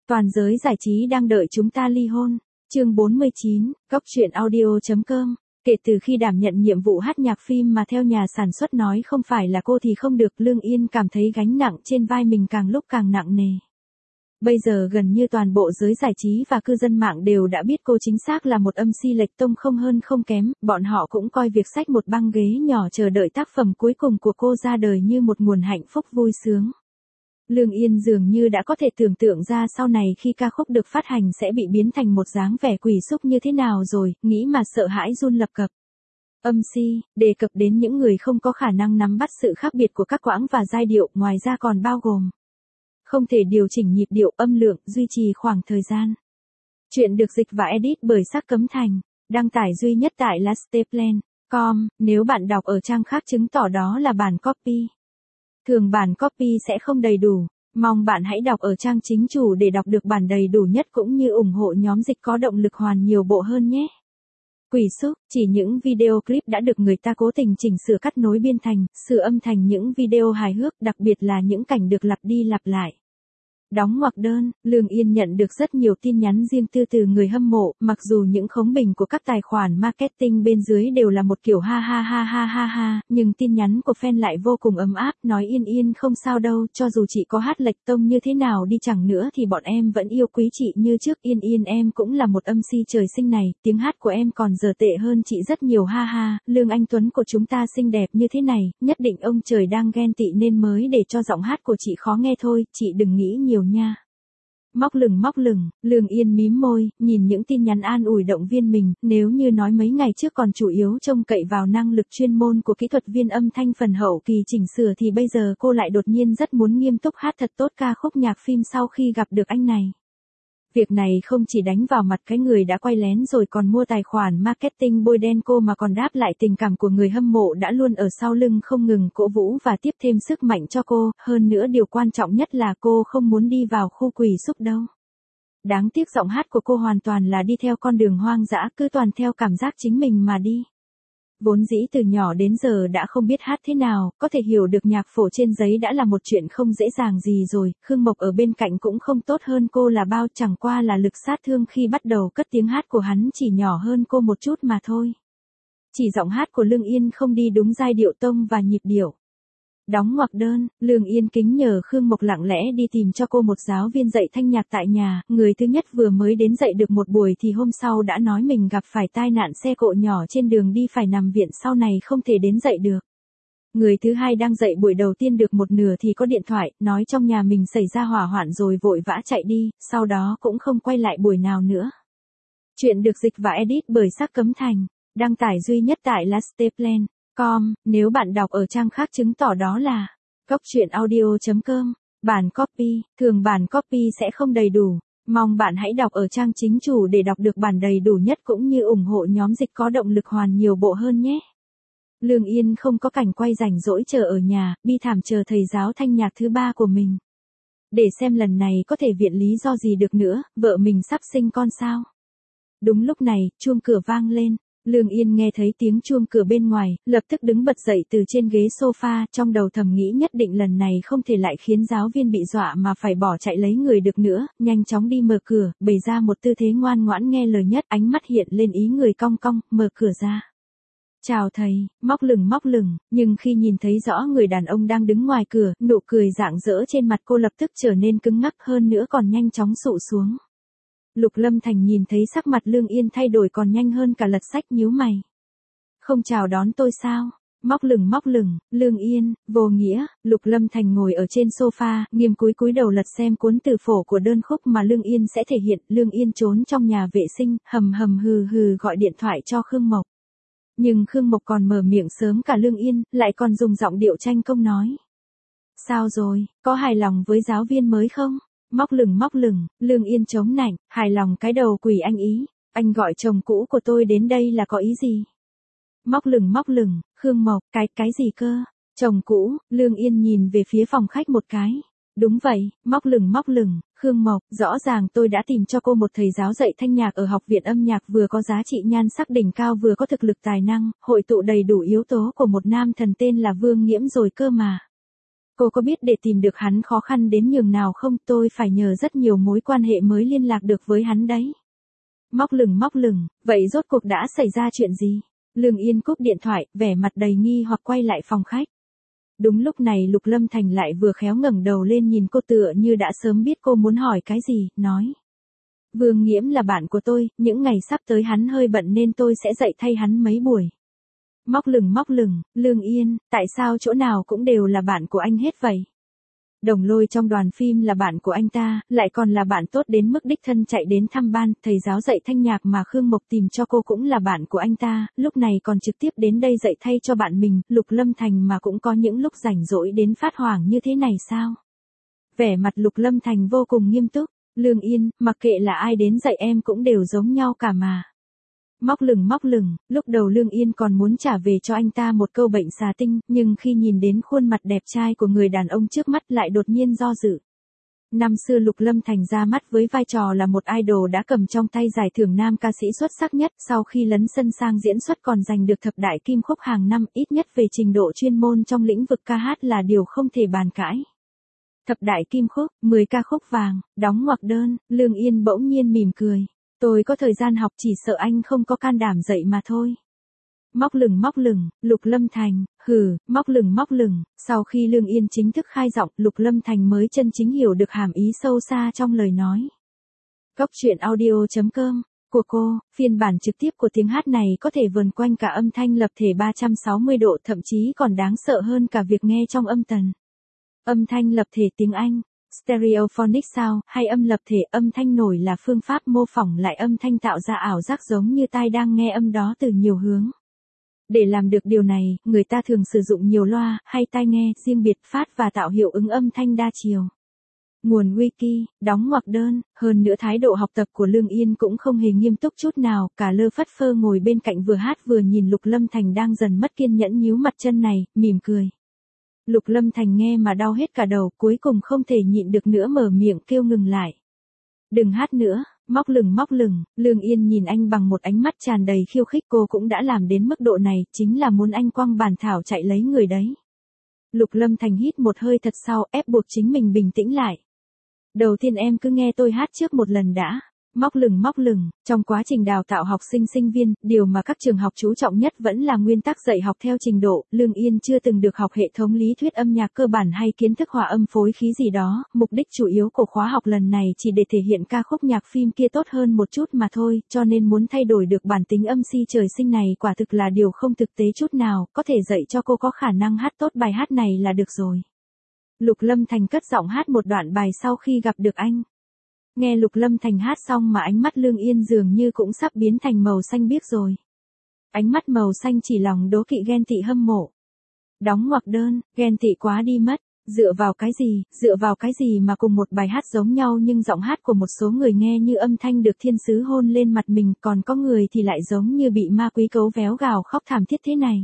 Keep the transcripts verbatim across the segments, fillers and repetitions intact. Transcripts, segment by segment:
Toàn giới giải trí đang đợi chúng ta ly hôn. Chương bốn mươi chín, Góc truyện audio chấm com. Kể từ khi đảm nhận nhiệm vụ hát nhạc phim mà theo nhà sản xuất nói không phải là cô thì không được, Lương Yên cảm thấy gánh nặng trên vai mình càng lúc càng nặng nề. Bây giờ gần như toàn bộ giới giải trí và cư dân mạng đều đã biết cô chính xác là một âm si lệch tông không hơn không kém, bọn họ cũng coi việc xách một băng ghế nhỏ chờ đợi tác phẩm cuối cùng của cô ra đời như một nguồn hạnh phúc vui sướng. Lương Yên dường như đã có thể tưởng tượng ra sau này khi ca khúc được phát hành sẽ bị biến thành một dáng vẻ quỷ xúc như thế nào rồi, nghĩ mà sợ hãi run lập cập. Âm si, đề cập đến những người không có khả năng nắm bắt sự khác biệt của các quãng và giai điệu, ngoài ra còn bao gồm không thể điều chỉnh nhịp điệu, âm lượng, duy trì khoảng thời gian. Chuyện được dịch và edit bởi Sắc Cấm Thành, đăng tải duy nhất tại lasteplan chấm com, nếu bạn đọc ở trang khác chứng tỏ đó là bản copy. Thường bản copy sẽ không đầy đủ, mong bạn hãy đọc ở trang chính chủ để đọc được bản đầy đủ nhất cũng như ủng hộ nhóm dịch có động lực hoàn nhiều bộ hơn nhé. Quỷ xúc, chỉ những video clip đã được người ta cố tình chỉnh sửa cắt nối biên thành, sửa âm thành những video hài hước, đặc biệt là những cảnh được lặp đi lặp lại. Đóng ngoặc đơn, Lương Yên nhận được rất nhiều tin nhắn riêng tư từ người hâm mộ, mặc dù những khống bình của các tài khoản marketing bên dưới đều là một kiểu ha ha ha ha ha ha, nhưng tin nhắn của fan lại vô cùng ấm áp, nói Yên Yên không sao đâu, cho dù chị có hát lệch tông như thế nào đi chẳng nữa thì bọn em vẫn yêu quý chị như trước. Yên Yên em cũng là một âm si trời sinh này, tiếng hát của em còn giờ tệ hơn chị rất nhiều ha ha, Lương Anh Tuấn của chúng ta xinh đẹp như thế này, nhất định ông trời đang ghen tị nên mới để cho giọng hát của chị khó nghe thôi, chị đừng nghĩ nhiều nha. Móc lửng móc lửng, Lương Yên mím môi, nhìn những tin nhắn an ủi động viên mình, nếu như nói mấy ngày trước còn chủ yếu trông cậy vào năng lực chuyên môn của kỹ thuật viên âm thanh phần hậu kỳ chỉnh sửa thì bây giờ cô lại đột nhiên rất muốn nghiêm túc hát thật tốt ca khúc nhạc phim sau khi gặp được anh này. Việc này không chỉ đánh vào mặt cái người đã quay lén rồi còn mua tài khoản marketing bôi đen cô mà còn đáp lại tình cảm của người hâm mộ đã luôn ở sau lưng không ngừng cổ vũ và tiếp thêm sức mạnh cho cô, hơn nữa điều quan trọng nhất là cô không muốn đi vào khu quỷ xúc đâu. Đáng tiếc giọng hát của cô hoàn toàn là đi theo con đường hoang dã, cứ toàn theo cảm giác chính mình mà đi. Vốn dĩ từ nhỏ đến giờ đã không biết hát thế nào, có thể hiểu được nhạc phổ trên giấy đã là một chuyện không dễ dàng gì rồi, Khương Mộc ở bên cạnh cũng không tốt hơn cô là bao, chẳng qua là lực sát thương khi bắt đầu cất tiếng hát của hắn chỉ nhỏ hơn cô một chút mà thôi. Chỉ giọng hát của Lương Yên không đi đúng giai điệu tông và nhịp điệu. Đóng ngoặc đơn, Lương Yên kính nhờ Khương Mộc lặng lẽ đi tìm cho cô một giáo viên dạy thanh nhạc tại nhà, người thứ nhất vừa mới đến dạy được một buổi thì hôm sau đã nói mình gặp phải tai nạn xe cộ nhỏ trên đường đi phải nằm viện, sau này không thể đến dạy được. Người thứ hai đang dạy buổi đầu tiên được một nửa thì có điện thoại, nói trong nhà mình xảy ra hỏa hoạn rồi vội vã chạy đi, sau đó cũng không quay lại buổi nào nữa. Chuyện được dịch và edit bởi Sắc Cấm Thành, đăng tải duy nhất tại lasteplan chấm com, nếu bạn đọc ở trang khác chứng tỏ đó là góc truyện audio chấm com, bản copy, thường bản copy sẽ không đầy đủ, mong bạn hãy đọc ở trang chính chủ để đọc được bản đầy đủ nhất cũng như ủng hộ nhóm dịch có động lực hoàn nhiều bộ hơn nhé. Lương Yên không có cảnh quay rảnh rỗi chờ ở nhà, bi thảm chờ thầy giáo thanh nhạc thứ ba của mình. Để xem lần này có thể viện lý do gì được nữa, vợ mình sắp sinh con sao. Đúng lúc này, chuông cửa vang lên. Lương Yên nghe thấy tiếng chuông cửa bên ngoài, lập tức đứng bật dậy từ trên ghế sofa, trong đầu thầm nghĩ nhất định lần này không thể lại khiến giáo viên bị dọa mà phải bỏ chạy lấy người được nữa, nhanh chóng đi mở cửa, bày ra một tư thế ngoan ngoãn nghe lời nhất, ánh mắt hiện lên ý người cong cong, mở cửa ra. Chào thầy, móc lửng móc lửng, nhưng khi nhìn thấy rõ người đàn ông đang đứng ngoài cửa, nụ cười rạng rỡ trên mặt cô lập tức trở nên cứng ngắc hơn nữa còn nhanh chóng sụ xuống. Lục Lâm Thành nhìn thấy sắc mặt Lương Yên thay đổi còn nhanh hơn cả lật sách, nhíu mày. Không chào đón tôi sao? Móc lửng móc lửng, Lương Yên, vô nghĩa. Lục Lâm Thành ngồi ở trên sofa, nghiêm cúi cúi đầu lật xem cuốn từ phổ của đơn khúc mà Lương Yên sẽ thể hiện. Lương Yên trốn trong nhà vệ sinh, hầm hầm hừ hừ gọi điện thoại cho Khương Mộc. Nhưng Khương Mộc còn mở miệng sớm cả Lương Yên, lại còn dùng giọng điệu tranh công nói. Sao rồi, có hài lòng với giáo viên mới không? Móc lửng móc lửng, Lương Yên chống nạnh, hài lòng cái đầu quỷ anh ý, anh gọi chồng cũ của tôi đến đây là có ý gì? Móc lửng móc lửng, Khương Mộc, cái, cái gì cơ? Chồng cũ, Lương Yên nhìn về phía phòng khách một cái. Đúng vậy, móc lửng móc lửng, Khương Mộc, rõ ràng tôi đã tìm cho cô một thầy giáo dạy thanh nhạc ở học viện âm nhạc vừa có giá trị nhan sắc đỉnh cao vừa có thực lực tài năng, hội tụ đầy đủ yếu tố của một nam thần tên là Vương Nghiễm rồi cơ mà. Cô có biết để tìm được hắn khó khăn đến nhường nào không? Tôi phải nhờ rất nhiều mối quan hệ mới liên lạc được với hắn đấy. Móc lửng móc lửng, vậy rốt cuộc đã xảy ra chuyện gì? Lương Yên cúp điện thoại, vẻ mặt đầy nghi hoặc quay lại phòng khách. Đúng lúc này Lục Lâm Thành lại vừa khéo ngẩng đầu lên nhìn cô tựa như đã sớm biết cô muốn hỏi cái gì, nói. Vương Nghiễm là bạn của tôi, những ngày sắp tới hắn hơi bận nên tôi sẽ dạy thay hắn mấy buổi. Móc lửng móc lửng, Lương Yên, tại sao chỗ nào cũng đều là bạn của anh hết vậy? Đồng Lôi trong đoàn phim là bạn của anh ta, lại còn là bạn tốt đến mức đích thân chạy đến thăm ban, thầy giáo dạy thanh nhạc mà Khương Mộc tìm cho cô cũng là bạn của anh ta, lúc này còn trực tiếp đến đây dạy thay cho bạn mình, Lục Lâm Thành mà cũng có những lúc rảnh rỗi đến phát hoảng như thế này sao? Vẻ mặt Lục Lâm Thành vô cùng nghiêm túc, Lương Yên, mặc kệ là ai đến dạy em cũng đều giống nhau cả mà. Móc lửng móc lửng, lúc đầu Lương Yên còn muốn trả về cho anh ta một câu bệnh xà tinh, nhưng khi nhìn đến khuôn mặt đẹp trai của người đàn ông trước mắt lại đột nhiên do dự. Năm xưa Lục Lâm Thành ra mắt với vai trò là một idol đã cầm trong tay giải thưởng nam ca sĩ xuất sắc nhất, sau khi lấn sân sang diễn xuất còn giành được thập đại kim khúc hàng năm, ít nhất về trình độ chuyên môn trong lĩnh vực ca hát là điều không thể bàn cãi. Thập đại kim khúc, mười ca khúc vàng, đóng ngoặc đơn, Lương Yên bỗng nhiên mỉm cười. Tôi có thời gian học, chỉ sợ anh không có can đảm dạy mà thôi. Móc lửng móc lửng, Lục Lâm Thành, hừ, móc lửng móc lửng, sau khi Lương Yên chính thức khai giọng, Lục Lâm Thành mới chân chính hiểu được hàm ý sâu xa trong lời nói. Cốc truyện audio chấm com của cô, phiên bản trực tiếp của tiếng hát này có thể vần quanh cả âm thanh lập thể ba trăm sáu mươi độ, thậm chí còn đáng sợ hơn cả việc nghe trong âm tần. Âm thanh lập thể tiếng Anh, Stereophonic Sound, hay âm lập thể âm thanh nổi là phương pháp mô phỏng lại âm thanh tạo ra ảo giác giống như tai đang nghe âm đó từ nhiều hướng. Để làm được điều này, người ta thường sử dụng nhiều loa, hay tai nghe, riêng biệt phát và tạo hiệu ứng âm thanh đa chiều. Nguồn wiki, đóng ngoặc đơn, hơn nữa thái độ học tập của Lương Yên cũng không hề nghiêm túc chút nào, cả lơ phất phơ ngồi bên cạnh vừa hát vừa nhìn Lục Lâm Thành đang dần mất kiên nhẫn nhíu mặt chân này, mỉm cười. Lục Lâm Thành nghe mà đau hết cả đầu, cuối cùng không thể nhịn được nữa mở miệng kêu ngừng lại. Đừng hát nữa, móc lửng móc lửng, Lương Yên nhìn anh bằng một ánh mắt tràn đầy khiêu khích, cô cũng đã làm đến mức độ này, chính là muốn anh quăng bàn thảo chạy lấy người đấy. Lục Lâm Thành hít một hơi thật sâu, ép buộc chính mình bình tĩnh lại. Đầu tiên em cứ nghe tôi hát trước một lần đã. Móc lửng móc lửng, trong quá trình đào tạo học sinh sinh viên, điều mà các trường học chú trọng nhất vẫn là nguyên tắc dạy học theo trình độ. Lương Yên chưa từng được học hệ thống lý thuyết âm nhạc cơ bản hay kiến thức hòa âm phối khí gì đó, mục đích chủ yếu của khóa học lần này chỉ để thể hiện ca khúc nhạc phim kia tốt hơn một chút mà thôi, cho nên muốn thay đổi được bản tính âm si trời sinh này quả thực là điều không thực tế chút nào, có thể dạy cho cô có khả năng hát tốt bài hát này là được rồi. Lục Lâm Thành cất giọng hát một đoạn bài sau khi gặp được anh. Nghe Lục Lâm Thành hát xong mà ánh mắt Lương Yên dường như cũng sắp biến thành màu xanh biếc rồi. Ánh mắt màu xanh chỉ lòng đố kỵ ghen tị hâm mộ. Đóng ngoặc đơn, ghen tị quá đi mất, dựa vào cái gì, dựa vào cái gì mà cùng một bài hát giống nhau nhưng giọng hát của một số người nghe như âm thanh được thiên sứ hôn lên mặt mình, còn có người thì lại giống như bị ma quý cấu véo gào khóc thảm thiết thế này.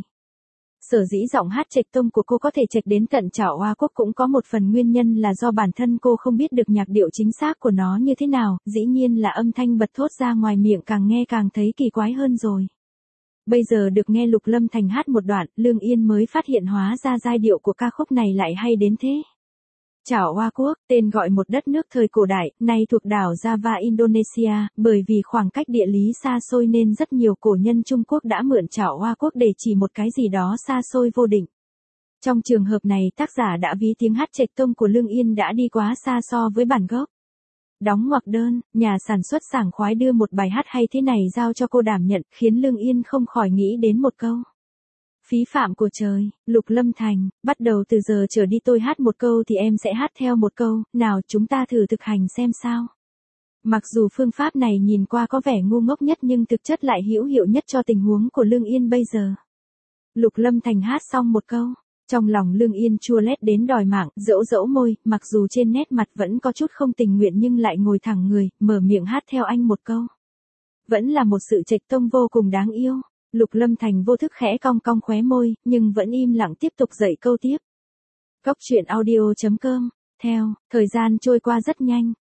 Sở dĩ giọng hát trạch tông của cô có thể trạch đến tận Trảo Hoa Quốc cũng có một phần nguyên nhân là do bản thân cô không biết được nhạc điệu chính xác của nó như thế nào, dĩ nhiên là âm thanh bật thốt ra ngoài miệng càng nghe càng thấy kỳ quái hơn rồi. Bây giờ được nghe Lục Lâm Thành hát một đoạn, Lương Yên mới phát hiện hóa ra giai điệu của ca khúc này lại hay đến thế. Trảo Hoa Quốc, tên gọi một đất nước thời cổ đại, nay thuộc đảo Java Indonesia, bởi vì khoảng cách địa lý xa xôi nên rất nhiều cổ nhân Trung Quốc đã mượn Trảo Hoa Quốc để chỉ một cái gì đó xa xôi vô định. Trong trường hợp này tác giả đã ví tiếng hát trạch tông của Lương Yên đã đi quá xa so với bản gốc. Đóng ngoặc đơn, nhà sản xuất sảng khoái đưa một bài hát hay thế này giao cho cô đảm nhận, khiến Lương Yên không khỏi nghĩ đến một câu. Phí phạm của trời, Lục Lâm Thành, bắt đầu từ giờ trở đi tôi hát một câu thì em sẽ hát theo một câu, nào chúng ta thử thực hành xem sao. Mặc dù phương pháp này nhìn qua có vẻ ngu ngốc nhất nhưng thực chất lại hữu hiệu nhất cho tình huống của Lương Yên bây giờ. Lục Lâm Thành hát xong một câu, trong lòng Lương Yên chua lét đến đòi mạng, dẫu dẫu môi, mặc dù trên nét mặt vẫn có chút không tình nguyện nhưng lại ngồi thẳng người, mở miệng hát theo anh một câu. Vẫn là một sự trạch tông vô cùng đáng yêu. Lục Lâm Thành vô thức khẽ cong cong khóe môi, nhưng vẫn im lặng tiếp tục dạy câu tiếp. Cốc truyện audio chấm com, theo, thời gian trôi qua rất nhanh.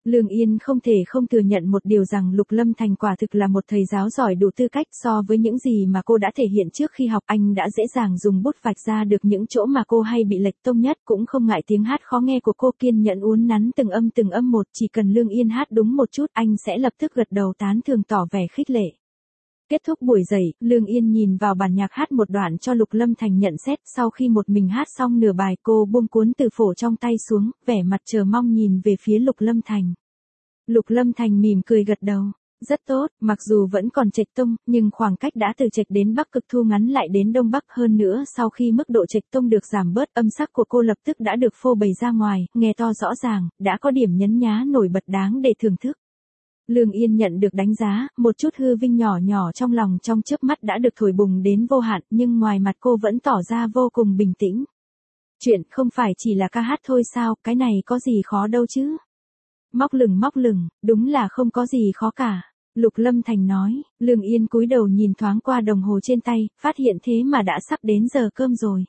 Lương Yên không thể không thừa nhận một điều rằng Lục Lâm Thành quả thực là một thầy giáo giỏi đủ tư cách, so với những gì mà cô đã thể hiện trước khi học, anh đã dễ dàng dùng bút vạch ra được những chỗ mà cô hay bị lệch tông nhất, cũng không ngại tiếng hát khó nghe của cô, kiên nhẫn uốn nắn từng âm từng âm một, chỉ cần Lương Yên hát đúng một chút, anh sẽ lập tức gật đầu tán thưởng tỏ vẻ khích lệ. Kết thúc buổi dạy, Lương Yên nhìn vào bản nhạc hát một đoạn cho Lục Lâm Thành nhận xét, sau khi một mình hát xong nửa bài, cô buông cuốn từ phổ trong tay xuống, vẻ mặt chờ mong nhìn về phía Lục Lâm Thành. Lục Lâm Thành mỉm cười gật đầu. Rất tốt, mặc dù vẫn còn chệch tông, nhưng khoảng cách đã từ chệch đến Bắc Cực thu ngắn lại đến Đông Bắc, hơn nữa sau khi mức độ chệch tông được giảm bớt, âm sắc của cô lập tức đã được phô bày ra ngoài, nghe to rõ ràng, đã có điểm nhấn nhá nổi bật đáng để thưởng thức. Lương Yên nhận được đánh giá, một chút hư vinh nhỏ nhỏ trong lòng trong chớp mắt đã được thổi bùng đến vô hạn, nhưng ngoài mặt cô vẫn tỏ ra vô cùng bình tĩnh. Chuyện không phải chỉ là ca hát thôi sao, cái này có gì khó đâu chứ. Móc lửng móc lửng, đúng là không có gì khó cả. Lục Lâm Thành nói. Lương Yên cúi đầu nhìn thoáng qua đồng hồ trên tay, phát hiện thế mà đã sắp đến giờ cơm rồi.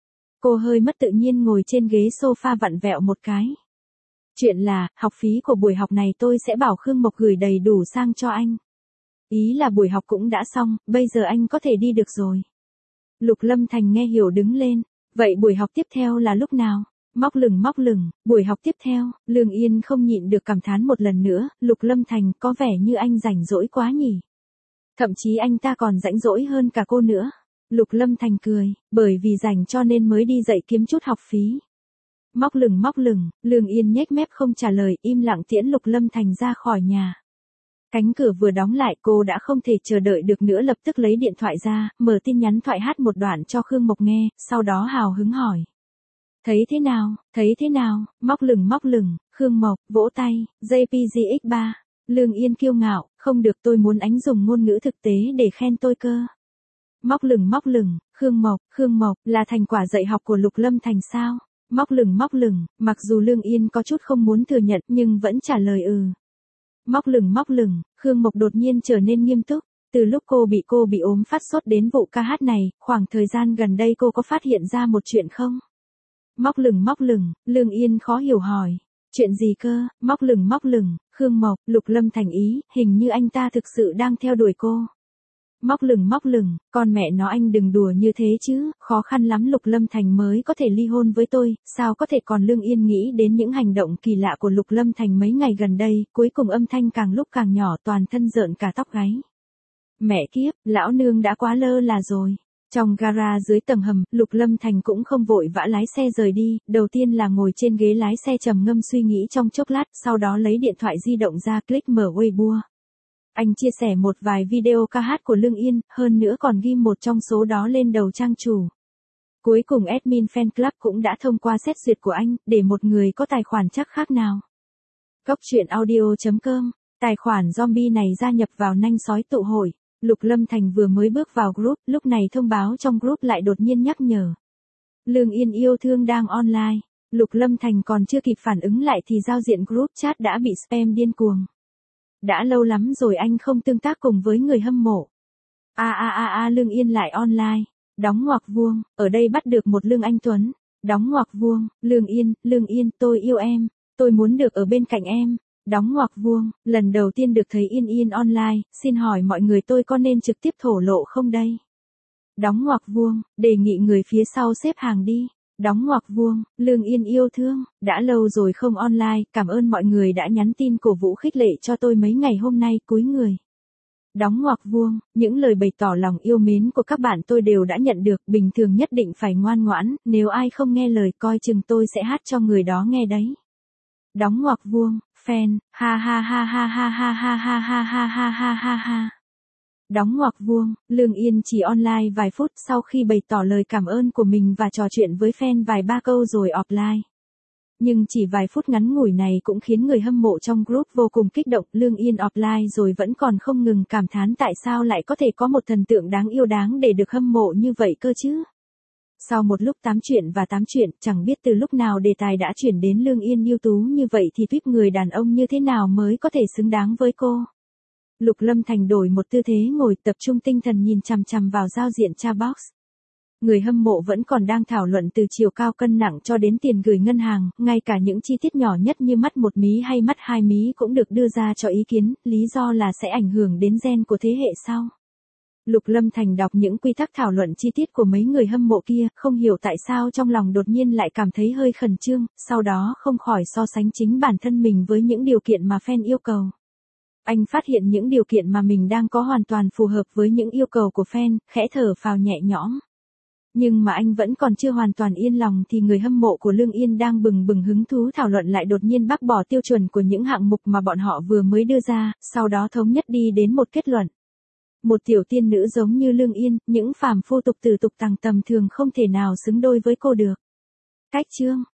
Cô hơi mất tự nhiên ngồi trên ghế sofa vặn vẹo một cái. Chuyện là, học phí của buổi học này tôi sẽ bảo Khương Mộc gửi đầy đủ sang cho anh. Ý là buổi học cũng đã xong, bây giờ anh có thể đi được rồi. Lục Lâm Thành nghe hiểu đứng lên. Vậy buổi học tiếp theo là lúc nào? Móc lửng móc lửng, buổi học tiếp theo, Lương Yên không nhịn được cảm thán một lần nữa, Lục Lâm Thành có vẻ như anh rảnh rỗi quá nhỉ. Thậm chí anh ta còn rảnh rỗi hơn cả cô nữa. Lục Lâm Thành cười, bởi vì rảnh cho nên mới đi dạy kiếm chút học phí. Móc lửng móc lửng, Lương Yên nhếch mép không trả lời, im lặng tiễn Lục Lâm Thành ra khỏi nhà. Cánh cửa vừa đóng lại, cô đã không thể chờ đợi được nữa, lập tức lấy điện thoại ra, mở tin nhắn thoại hát một đoạn cho Khương Mộc nghe, sau đó hào hứng hỏi. Thấy thế nào, thấy thế nào, móc lửng móc lửng, Khương Mộc, vỗ tay, giê pê giê ích ba. Lương Yên kiêu ngạo, không được, tôi muốn anh dùng ngôn ngữ thực tế để khen tôi cơ. Móc lửng móc lửng, Khương Mộc, Khương Mộc, là thành quả dạy học của Lục Lâm Thành sao? Móc lửng móc lửng, mặc dù Lương Yên có chút không muốn thừa nhận nhưng vẫn trả lời ừ. Móc lửng móc lửng, Khương Mộc đột nhiên trở nên nghiêm túc. Từ lúc cô bị cô bị ốm phát sốt đến vụ ca hát này, khoảng thời gian gần đây cô có phát hiện ra một chuyện không? Móc lửng móc lửng, Lương Yên khó hiểu hỏi. Chuyện gì cơ? Móc lửng móc lửng, Khương Mộc, Lục Lâm Thành ý, hình như anh ta thực sự đang theo đuổi cô. Móc lửng móc lửng, con mẹ nó anh đừng đùa như thế chứ, khó khăn lắm Lục Lâm Thành mới có thể ly hôn với tôi, sao có thể. Còn Lương Yên nghĩ đến những hành động kỳ lạ của Lục Lâm Thành mấy ngày gần đây, cuối cùng âm thanh càng lúc càng nhỏ, toàn thân rợn cả tóc gáy. Mẹ kiếp, lão nương đã quá lơ là rồi. Trong gara dưới tầng hầm, Lục Lâm Thành cũng không vội vã lái xe rời đi, đầu tiên là ngồi trên ghế lái xe trầm ngâm suy nghĩ trong chốc lát, sau đó lấy điện thoại di động ra click mở Weibo. Anh chia sẻ một vài video ca hát của Lương Yên, hơn nữa còn ghi một trong số đó lên đầu trang chủ. Cuối cùng admin fan club cũng đã thông qua xét duyệt của anh, để một người có tài khoản chắc khác nào. Góc truyện audio chấm com, tài khoản zombie này gia nhập vào nanh sói tụ hội. Lục Lâm Thành vừa mới bước vào group, lúc này thông báo trong group lại đột nhiên nhắc nhở. Lương Yên yêu thương đang online. Lục Lâm Thành còn chưa kịp phản ứng lại thì giao diện group chat đã bị spam điên cuồng. Đã lâu lắm rồi anh không tương tác cùng với người hâm mộ. A a a a Lương Yên lại online. Đóng ngoặc vuông, ở đây bắt được một Lương Anh Tuấn. Đóng ngoặc vuông, Lương Yên, Lương Yên, tôi yêu em. Tôi muốn được ở bên cạnh em. Đóng ngoặc vuông, lần đầu tiên được thấy Yên Yên online, xin hỏi mọi người tôi có nên trực tiếp thổ lộ không đây? Đóng ngoặc vuông, đề nghị người phía sau xếp hàng đi. Đóng ngoặc vuông, Lương Yên yêu thương, đã lâu rồi không online, cảm ơn mọi người đã nhắn tin cổ vũ khích lệ cho tôi mấy ngày hôm nay, cúi người. Đóng ngoặc vuông, những lời bày tỏ lòng yêu mến của các bạn tôi đều đã nhận được, bình thường nhất định phải ngoan ngoãn, nếu ai không nghe lời coi chừng tôi sẽ hát cho người đó nghe đấy. Đóng ngoặc vuông, fan, ha ha ha ha ha ha ha ha ha ha ha ha ha ha. Đóng ngoặc vuông, Lương Yên chỉ online vài phút sau khi bày tỏ lời cảm ơn của mình và trò chuyện với fan vài ba câu rồi offline. Nhưng chỉ vài phút ngắn ngủi này cũng khiến người hâm mộ trong group vô cùng kích động, Lương Yên offline rồi vẫn còn không ngừng cảm thán tại sao lại có thể có một thần tượng đáng yêu đáng để được hâm mộ như vậy cơ chứ. Sau một lúc tám chuyện và tám chuyện, chẳng biết từ lúc nào đề tài đã chuyển đến Lương Yên ưu tú như vậy thì tuyếp người đàn ông như thế nào mới có thể xứng đáng với cô. Lục Lâm Thành đổi một tư thế ngồi tập trung tinh thần nhìn chằm chằm vào giao diện chat box. Người hâm mộ vẫn còn đang thảo luận từ chiều cao cân nặng cho đến tiền gửi ngân hàng, ngay cả những chi tiết nhỏ nhất như mắt một mí hay mắt hai mí cũng được đưa ra cho ý kiến, lý do là sẽ ảnh hưởng đến gen của thế hệ sau. Lục Lâm Thành đọc những quy tắc thảo luận chi tiết của mấy người hâm mộ kia, không hiểu tại sao trong lòng đột nhiên lại cảm thấy hơi khẩn trương, sau đó không khỏi so sánh chính bản thân mình với những điều kiện mà fan yêu cầu. Anh phát hiện những điều kiện mà mình đang có hoàn toàn phù hợp với những yêu cầu của fan, khẽ thở phào nhẹ nhõm. Nhưng mà anh vẫn còn chưa hoàn toàn yên lòng thì người hâm mộ của Lương Yên đang bừng bừng hứng thú thảo luận lại đột nhiên bác bỏ tiêu chuẩn của những hạng mục mà bọn họ vừa mới đưa ra, sau đó thống nhất đi đến một kết luận. Một tiểu tiên nữ giống như Lương Yên, những phàm phu tục tử tục tằng tầm thường không thể nào xứng đôi với cô được. Cách chương